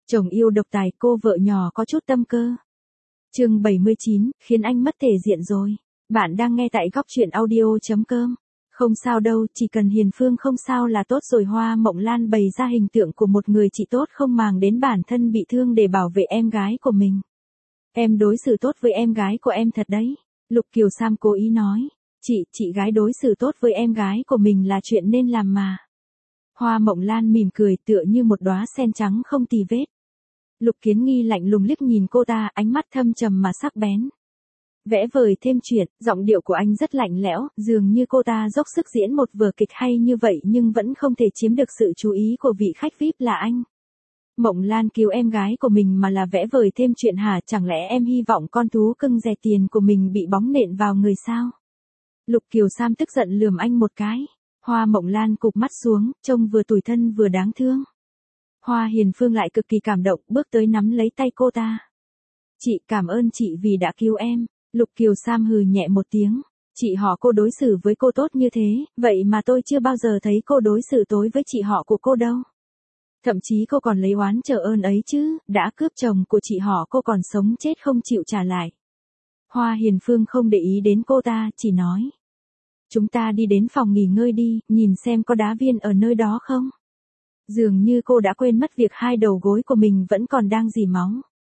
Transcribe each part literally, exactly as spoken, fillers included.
Chồng yêu độc tài, cô vợ nhỏ có chút tâm cơ. Chương bảy mươi chín, khiến anh mất thể diện rồi. Bạn đang nghe tại góc truyện audio chấm com. Không sao đâu, chỉ cần Hiền Phương không sao là tốt rồi. Hoa Mộng Lan bày ra hình tượng của một người chị tốt không màng đến bản thân bị thương để bảo vệ em gái của mình. Em đối xử tốt với em gái của em thật đấy. Lục Kiều Sam cố ý nói. Chị, chị gái đối xử tốt với em gái của mình là chuyện nên làm mà. Hoa Mộng Lan mỉm cười tựa như một đóa sen trắng không tì vết. Lục Kiến Nghi lạnh lùng liếc nhìn cô ta, ánh mắt thâm trầm mà sắc bén. Vẽ vời thêm chuyện, giọng điệu của anh rất lạnh lẽo, dường như cô ta dốc sức diễn một vở kịch hay như vậy nhưng vẫn không thể chiếm được sự chú ý của vị khách vi ai pi là anh. Mộng Lan cứu em gái của mình mà là vẽ vời thêm chuyện hả? Chẳng lẽ em hy vọng con thú cưng rẻ tiền của mình bị bóng nện vào người sao? Lục Kiều Sam tức giận lườm anh một cái. Hoa Mộng Lan cụp mắt xuống, trông vừa tủi thân vừa đáng thương. Hoa Hiền Phương lại cực kỳ cảm động, bước tới nắm lấy tay cô ta. Chị, cảm ơn chị vì đã cứu em. Lục Kiều Sam hừ nhẹ một tiếng. Chị họ cô đối xử với cô tốt như thế, vậy mà tôi chưa bao giờ thấy cô đối xử tối với chị họ của cô đâu. Thậm chí cô còn lấy oán trả ơn ấy chứ, đã cướp chồng của chị họ cô còn sống chết không chịu trả lại. Hoa Hiền Phương không để ý đến cô ta, chỉ nói. Chúng ta đi đến phòng nghỉ ngơi đi, nhìn xem có đá viên ở nơi đó không. Dường như cô đã quên mất việc hai đầu gối của mình vẫn còn đang rỉ máu.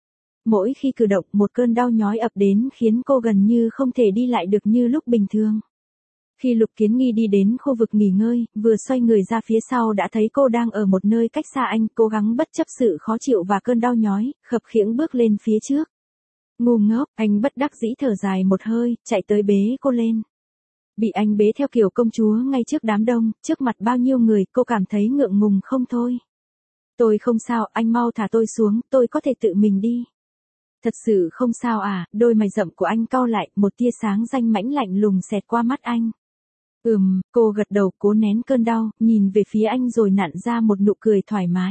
Mỗi khi cử động một cơn đau nhói ập đến khiến cô gần như không thể đi lại được như lúc bình thường. Khi Lục Kiến Nghi đi đến khu vực nghỉ ngơi, vừa xoay người ra phía sau đã thấy cô đang ở một nơi cách xa anh, cố gắng bất chấp sự khó chịu và cơn đau nhói, khập khiễng bước lên phía trước. Ngu ngốc, anh bất đắc dĩ thở dài một hơi, chạy tới bế cô lên. Bị anh bế theo kiểu công chúa ngay trước đám đông, trước mặt bao nhiêu người, cô cảm thấy ngượng ngùng không thôi. Tôi không sao, anh mau thả tôi xuống, tôi có thể tự mình đi. Thật sự không sao à? Đôi mày rậm của anh cau lại, một tia sáng danh mãnh lạnh lùng xẹt qua mắt anh. Ừm, cô gật đầu cố nén cơn đau, nhìn về phía anh rồi nặn ra một nụ cười thoải mái.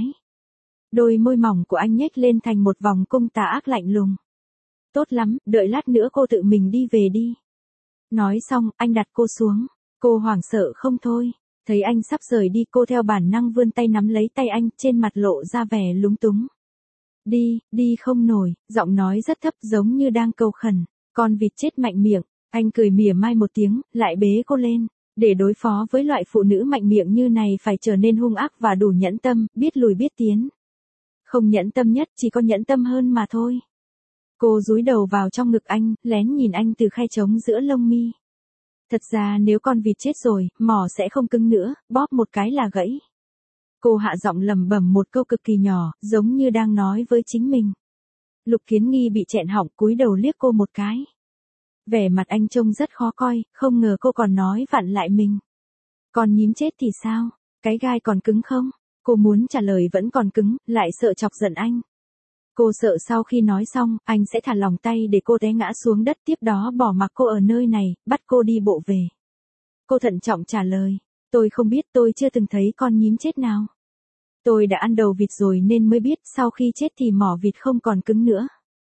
Đôi môi mỏng của anh nhếch lên thành một vòng cung tà ác lạnh lùng. Tốt lắm, đợi lát nữa cô tự mình đi về đi. Nói xong, anh đặt cô xuống. Cô hoảng sợ không thôi. Thấy anh sắp rời đi, cô theo bản năng vươn tay nắm lấy tay anh, trên mặt lộ ra vẻ lúng túng. Đi, đi không nổi, giọng nói rất thấp giống như đang cầu khẩn. Con vịt chết mạnh miệng. Anh cười mỉa mai một tiếng, lại bế cô lên. Để đối phó với loại phụ nữ mạnh miệng như này phải trở nên hung ác và đủ nhẫn tâm, biết lùi biết tiến. Không nhẫn tâm nhất, chỉ có nhẫn tâm hơn mà thôi. Cô dúi đầu vào trong ngực anh, lén nhìn anh từ khe trống giữa lông mi. Thật ra nếu con vịt chết rồi, mỏ sẽ không cứng nữa, bóp một cái là gãy. Cô hạ giọng lẩm bẩm một câu cực kỳ nhỏ, giống như đang nói với chính mình. Lục Kiến Nghi bị chẹn họng, cúi đầu liếc cô một cái. Vẻ mặt anh trông rất khó coi, không ngờ cô còn nói vặn lại mình. Con nhím chết thì sao? Cái gai còn cứng không? Cô muốn trả lời vẫn còn cứng, lại sợ chọc giận anh. Cô sợ sau khi nói xong, anh sẽ thả lỏng tay để cô té ngã xuống đất, tiếp đó bỏ mặc cô ở nơi này, bắt cô đi bộ về. Cô thận trọng trả lời, tôi không biết, tôi chưa từng thấy con nhím chết nào. Tôi đã ăn đầu vịt rồi nên mới biết, sau khi chết thì mỏ vịt không còn cứng nữa.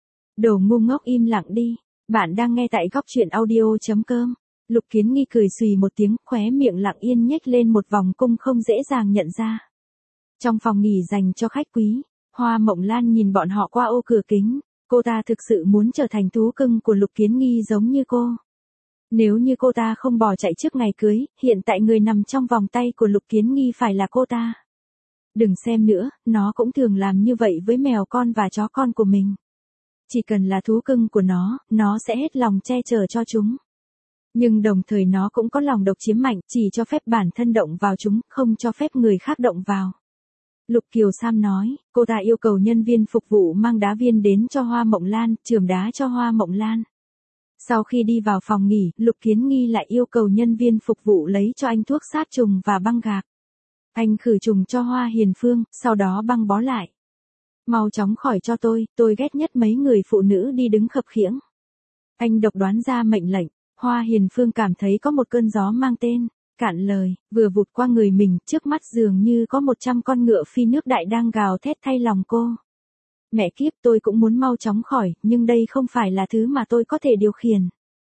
Đồ ngu ngốc, im lặng đi. Bạn đang nghe tại góc truyện audio chấm com. Lục Kiến Nghi cười xùy một tiếng, khóe miệng lặng yên nhếch lên một vòng cung không dễ dàng nhận ra. Trong phòng nghỉ dành cho khách quý, Hoa Mộng Lan nhìn bọn họ qua ô cửa kính. Cô ta thực sự muốn trở thành thú cưng của Lục Kiến Nghi giống như cô. Nếu như cô ta không bỏ chạy trước ngày cưới, hiện tại người nằm trong vòng tay của Lục Kiến Nghi phải là cô ta. Đừng xem nữa, nó cũng thường làm như vậy với mèo con và chó con của mình. Chỉ cần là thú cưng của nó, nó sẽ hết lòng che chở cho chúng. Nhưng đồng thời nó cũng có lòng độc chiếm mạnh, chỉ cho phép bản thân động vào chúng, không cho phép người khác động vào. Lục Kiều Sam nói, cô ta yêu cầu nhân viên phục vụ mang đá viên đến cho Hoa Mộng Lan, chườm đá cho Hoa Mộng Lan. Sau khi đi vào phòng nghỉ, Lục Kiến Nghi lại yêu cầu nhân viên phục vụ lấy cho anh thuốc sát trùng và băng gạc. Anh khử trùng cho Hoa Hiền Phương, sau đó băng bó lại. Mau chóng khỏi cho tôi, tôi ghét nhất mấy người phụ nữ đi đứng khập khiễng. Anh độc đoán ra mệnh lệnh, Hoa Hiền Phương cảm thấy có một cơn gió mang tên, cạn lời, vừa vụt qua người mình, trước mắt dường như có một trăm con ngựa phi nước đại đang gào thét thay lòng cô. Mẹ kiếp, tôi cũng muốn mau chóng khỏi, nhưng đây không phải là thứ mà tôi có thể điều khiển.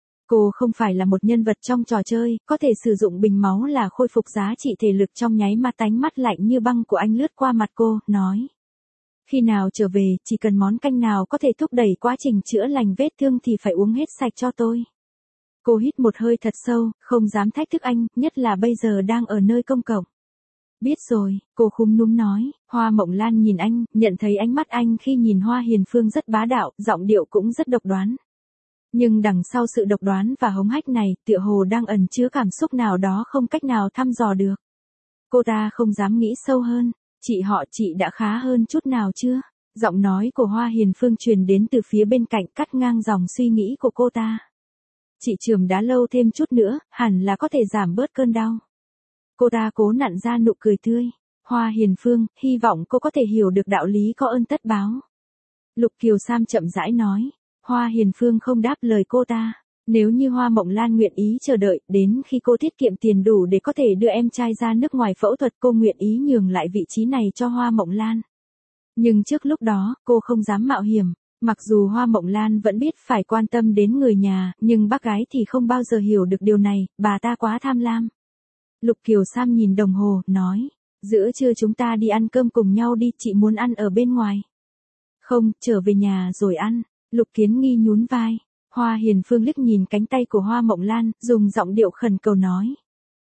Cô không phải là một nhân vật trong trò chơi, có thể sử dụng bình máu là khôi phục giá trị thể lực trong nháy mắt. Tánh mắt lạnh như băng của anh lướt qua mặt cô, nói. Khi nào trở về, chỉ cần món canh nào có thể thúc đẩy quá trình chữa lành vết thương thì phải uống hết sạch cho tôi. Cô hít một hơi thật sâu, không dám thách thức anh, nhất là bây giờ đang ở nơi công cộng. Biết rồi, cô khúm núm nói. Hoa Mộng Lan nhìn anh, nhận thấy ánh mắt anh khi nhìn Hoa Hiền Phương rất bá đạo, giọng điệu cũng rất độc đoán. Nhưng đằng sau sự độc đoán và hống hách này, tựa hồ đang ẩn chứa cảm xúc nào đó không cách nào thăm dò được. Cô ta không dám nghĩ sâu hơn. Chị họ, chị đã khá hơn chút nào chưa? Giọng nói của Hoa Hiền Phương truyền đến từ phía bên cạnh, cắt ngang dòng suy nghĩ của cô ta. Chị chườm đá lâu thêm chút nữa, hẳn là có thể giảm bớt cơn đau. Cô ta cố nặn ra nụ cười tươi. Hoa Hiền Phương, hy vọng cô có thể hiểu được đạo lý có ơn tất báo. Lục Kiều Sam chậm rãi nói. Hoa Hiền Phương không đáp lời cô ta. Nếu như Hoa Mộng Lan nguyện ý chờ đợi, đến khi cô tiết kiệm tiền đủ để có thể đưa em trai ra nước ngoài phẫu thuật, cô nguyện ý nhường lại vị trí này cho Hoa Mộng Lan. Nhưng trước lúc đó, cô không dám mạo hiểm. Mặc dù Hoa Mộng Lan vẫn biết phải quan tâm đến người nhà, nhưng bác gái thì không bao giờ hiểu được điều này, bà ta quá tham lam. Lục Kiều Sam nhìn đồng hồ, nói. Giữa trưa chúng ta đi ăn cơm cùng nhau đi, chị muốn ăn ở bên ngoài. Không, trở về nhà rồi ăn. Lục Kiến Nghi nhún vai. Hoa Hiền Phương liếc nhìn cánh tay của Hoa Mộng Lan, dùng giọng điệu khẩn cầu nói.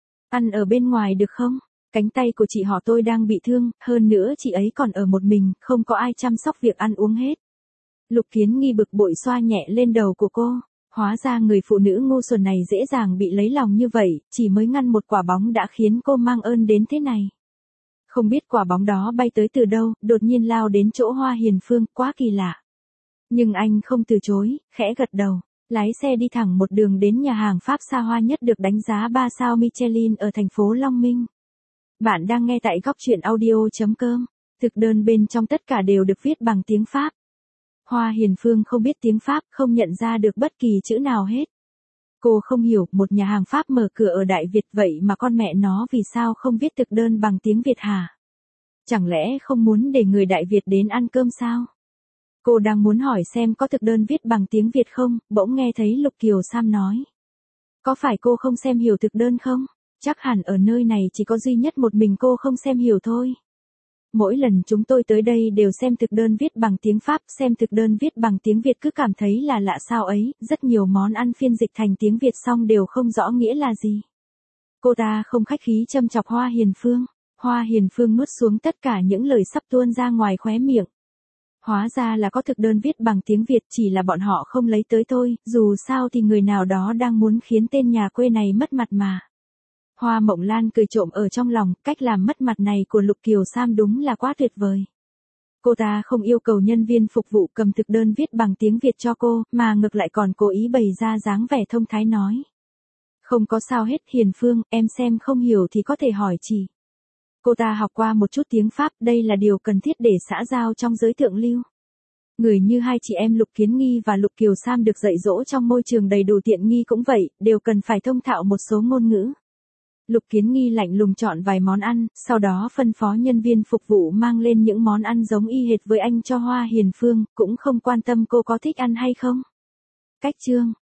Ăn ở bên ngoài được không? Cánh tay của chị họ tôi đang bị thương, hơn nữa chị ấy còn ở một mình, không có ai chăm sóc việc ăn uống hết. Lục Kiến Nghi bực bội xoa nhẹ lên đầu của cô. Hóa ra người phụ nữ ngu xuẩn này dễ dàng bị lấy lòng như vậy, chỉ mới ngăn một quả bóng đã khiến cô mang ơn đến thế này. Không biết quả bóng đó bay tới từ đâu, đột nhiên lao đến chỗ Hoa Hiền Phương, quá kỳ lạ. Nhưng anh không từ chối, khẽ gật đầu, lái xe đi thẳng một đường đến nhà hàng Pháp xa hoa nhất được đánh giá ba sao Michelin ở thành phố Long Minh. Bạn đang nghe tại góc truyện audio chấm com. Thực đơn bên trong tất cả đều được viết bằng tiếng Pháp. Hoa Hiền Phương không biết tiếng Pháp, không nhận ra được bất kỳ chữ nào hết. Cô không hiểu, một nhà hàng Pháp mở cửa ở Đại Việt vậy mà con mẹ nó vì sao không viết thực đơn bằng tiếng Việt hả? Chẳng lẽ không muốn để người Đại Việt đến ăn cơm sao? Cô đang muốn hỏi xem có thực đơn viết bằng tiếng Việt không, bỗng nghe thấy Lục Kiều Sam nói. Có phải cô không xem hiểu thực đơn không? Chắc hẳn ở nơi này chỉ có duy nhất một mình cô không xem hiểu thôi. Mỗi lần chúng tôi tới đây đều xem thực đơn viết bằng tiếng Pháp, xem thực đơn viết bằng tiếng Việt cứ cảm thấy là lạ sao ấy, rất nhiều món ăn phiên dịch thành tiếng Việt xong đều không rõ nghĩa là gì. Cô ta không khách khí châm chọc Hoa Hiền Phương. Hoa Hiền Phương nuốt xuống tất cả những lời sắp tuôn ra ngoài khóe miệng. Hóa ra là có thực đơn viết bằng tiếng Việt, chỉ là bọn họ không lấy tới thôi, dù sao thì người nào đó đang muốn khiến tên nhà quê này mất mặt mà. Hoa Mộng Lan cười trộm ở trong lòng, cách làm mất mặt này của Lục Kiều Sam đúng là quá tuyệt vời. Cô ta không yêu cầu nhân viên phục vụ cầm thực đơn viết bằng tiếng Việt cho cô, mà ngược lại còn cố ý bày ra dáng vẻ thông thái nói. Không có sao hết Hiền Phương, em xem không hiểu thì có thể hỏi chị. Cô ta học qua một chút tiếng Pháp, đây là điều cần thiết để xã giao trong giới thượng lưu. Người như hai chị em Lục Kiến Nghi và Lục Kiều Sam được dạy dỗ trong môi trường đầy đủ tiện nghi cũng vậy, đều cần phải thông thạo một số ngôn ngữ. Lục Kiến Nghi lạnh lùng chọn vài món ăn, sau đó phân phó nhân viên phục vụ mang lên những món ăn giống y hệt với anh cho Hoa Hiền Phương, cũng không quan tâm cô có thích ăn hay không. Cách chương